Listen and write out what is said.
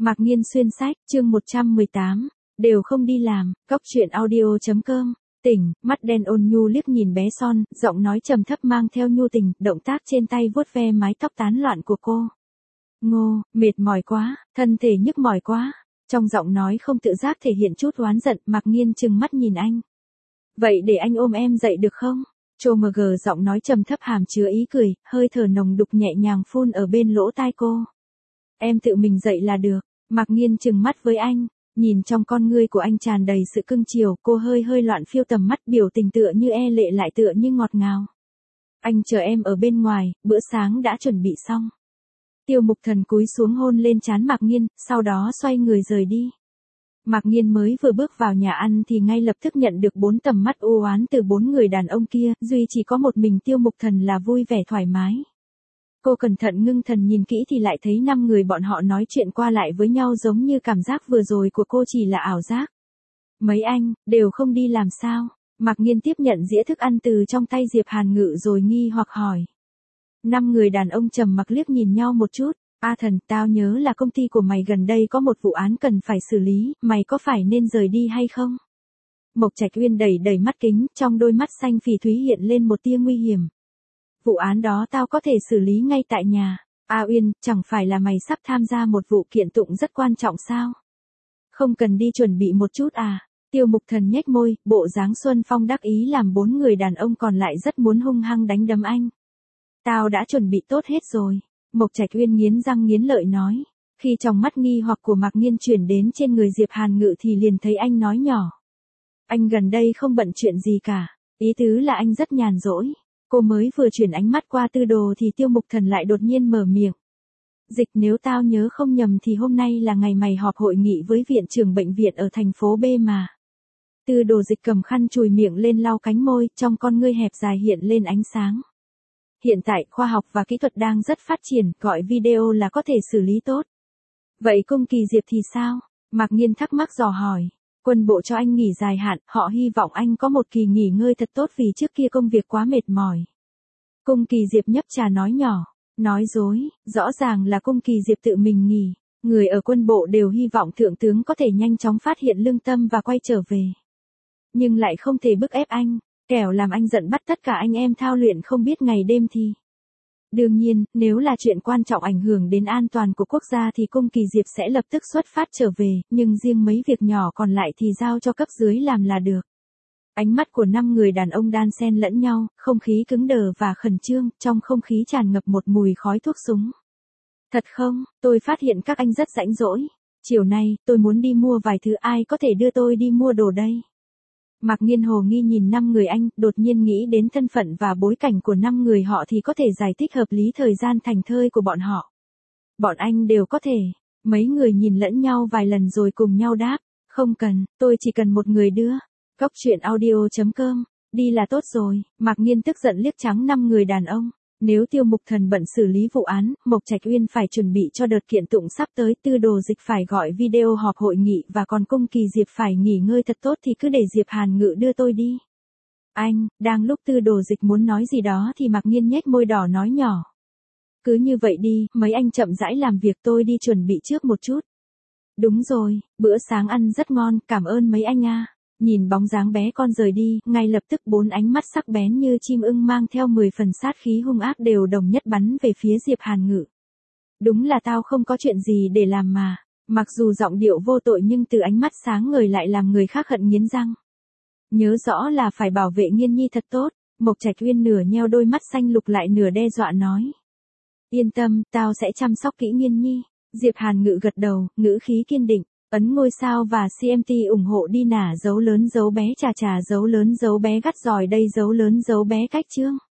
Mạc Nghiên xuyên sách, chương 118, đều không đi làm, cóc truyện audio.com, tỉnh, mắt đen ôn nhu liếc nhìn bé Son, giọng nói trầm thấp mang theo nhu tình, động tác trên tay vuốt ve mái tóc tán loạn của cô. Ngô, mệt mỏi quá, thân thể nhức mỏi quá, trong giọng nói không tự giác thể hiện chút oán giận, Mạc Nghiên trừng mắt nhìn anh. Vậy để anh ôm em dậy được không? Chô mờ gờ giọng nói trầm thấp hàm chứa ý cười, hơi thở nồng đục nhẹ nhàng phun ở bên lỗ tai cô. Em tự mình dậy là được. Mạc Nghiên trừng mắt với anh, nhìn trong con ngươi của anh tràn đầy sự cưng chiều, cô hơi loạn phiêu tầm mắt, biểu tình tựa như e lệ lại tựa như ngọt ngào. Anh chờ em ở bên ngoài, bữa sáng đã chuẩn bị xong. Tiêu Mục Thần cúi xuống hôn lên trán Mạc Nghiên, sau đó xoay người rời đi. Mạc Nghiên mới vừa bước vào nhà ăn thì ngay lập tức nhận được 4 tầm mắt u oán từ 4 người đàn ông kia, duy chỉ có một mình Tiêu Mục Thần là vui vẻ thoải mái. Cô cẩn thận ngưng thần nhìn kỹ thì lại thấy 5 người bọn họ nói chuyện qua lại với nhau giống như cảm giác vừa rồi của cô chỉ là ảo giác. Mấy anh, đều không đi làm sao? Mạc Nghiên tiếp nhận dĩa thức ăn từ trong tay Diệp Hàn Ngự rồi nghi hoặc hỏi. 5 người đàn ông trầm mặc liếc nhìn nhau một chút. A Thần, tao nhớ là công ty của mày gần đây có một vụ án cần phải xử lý, mày có phải nên rời đi hay không? Mộc Trạch Uyên đẩy mắt kính, trong đôi mắt xanh phỉ thúy hiện lên một tia nguy hiểm. Vụ án đó tao có thể xử lý ngay tại nhà. A Uyên, chẳng phải là mày sắp tham gia một vụ kiện tụng rất quan trọng sao? Không cần đi chuẩn bị một chút à? Tiêu Mục Thần nhếch môi, bộ dáng Xuân Phong đắc ý làm 4 người đàn ông còn lại rất muốn hung hăng đánh đấm anh. Tao đã chuẩn bị tốt hết rồi. Mộc Trạch Uyên nghiến răng nghiến lợi nói. Khi trong mắt nghi hoặc của Mạc Nghiên chuyển đến trên người Diệp Hàn Ngự thì liền thấy anh nói nhỏ. Anh gần đây không bận chuyện gì cả, ý tứ là anh rất nhàn rỗi. Cô mới vừa chuyển ánh mắt qua Tư Đồ thì Tiêu Mục Thần lại đột nhiên mở miệng. Dịch, nếu tao nhớ không nhầm thì hôm nay là ngày mày họp hội nghị với viện trưởng bệnh viện ở thành phố B mà. Tư Đồ Dịch cầm khăn chùi miệng lên lau cánh môi, trong con ngươi hẹp dài hiện lên ánh sáng. Hiện tại, khoa học và kỹ thuật đang rất phát triển, gọi video là có thể xử lý tốt. Vậy Cung Kỳ Diệp thì sao? Mạc Nghiên thắc mắc dò hỏi. Quân bộ cho anh nghỉ dài hạn, họ hy vọng anh có một kỳ nghỉ ngơi thật tốt vì trước kia công việc quá mệt mỏi. Cung Kỳ Diệp nhấp trà nói nhỏ, nói dối, rõ ràng là Cung Kỳ Diệp tự mình nghỉ. Người ở quân bộ đều hy vọng thượng tướng có thể nhanh chóng phát hiện lương tâm và quay trở về. Nhưng lại không thể bức ép anh, kẻo làm anh giận bắt tất cả anh em thao luyện không biết ngày đêm thì. Đương nhiên, nếu là chuyện quan trọng ảnh hưởng đến an toàn của quốc gia thì Cung Kỳ Diệp sẽ lập tức xuất phát trở về, nhưng riêng mấy việc nhỏ còn lại thì giao cho cấp dưới làm là được. Ánh mắt của 5 người đàn ông đan xen lẫn nhau, không khí cứng đờ và khẩn trương, trong không khí tràn ngập một mùi khói thuốc súng. Thật không, tôi phát hiện các anh rất rãnh rỗi. Chiều nay, tôi muốn đi mua vài thứ, ai có thể đưa tôi đi mua đồ đây? Mạc Nghiên hồ nghi nhìn 5 người anh, đột nhiên nghĩ đến thân phận và bối cảnh của 5 người họ thì có thể giải thích hợp lý thời gian thành thơi của bọn họ. Bọn anh đều có thể. Mấy người nhìn lẫn nhau vài lần rồi cùng nhau đáp. Không cần, tôi chỉ cần một người đưa. Cóc truyện audio.com, đi là tốt rồi. Mạc Nghiên tức giận liếc trắng 5 người đàn ông. Nếu Tiêu Mục Thần bận xử lý vụ án, Mộc Trạch Uyên phải chuẩn bị cho đợt kiện tụng sắp tới, Tư Đồ Dịch phải gọi video họp hội nghị và còn Cung Kỳ Diệp phải nghỉ ngơi thật tốt thì cứ để Diệp Hàn Ngự đưa tôi đi. Anh, đang lúc Tư Đồ Dịch muốn nói gì đó thì Mạc Nghiên nhếch môi đỏ nói nhỏ. Cứ như vậy đi, mấy anh chậm rãi làm việc, tôi đi chuẩn bị trước một chút. Đúng rồi, bữa sáng ăn rất ngon, cảm ơn mấy anh a. Nhìn bóng dáng bé con rời đi, ngay lập tức 4 ánh mắt sắc bén như chim ưng mang theo 10 phần sát khí hung ác đều đồng nhất bắn về phía Diệp Hàn Ngự. Đúng là tao không có chuyện gì để làm mà. Mặc dù giọng điệu vô tội nhưng từ ánh mắt sáng ngời lại làm người khác hận nghiến răng. Nhớ rõ là phải bảo vệ Nghiên Nhi thật tốt. Mộc Trạch Uyên nửa nheo đôi mắt xanh lục lại nửa đe dọa nói. Yên tâm, tao sẽ chăm sóc kỹ Nghiên Nhi. Diệp Hàn Ngự gật đầu, ngữ khí kiên định. Ấn ngôi sao và CMT ủng hộ đi nả dấu lớn dấu bé chà chà dấu lớn dấu bé gắt giỏi đây dấu lớn dấu bé cách chương.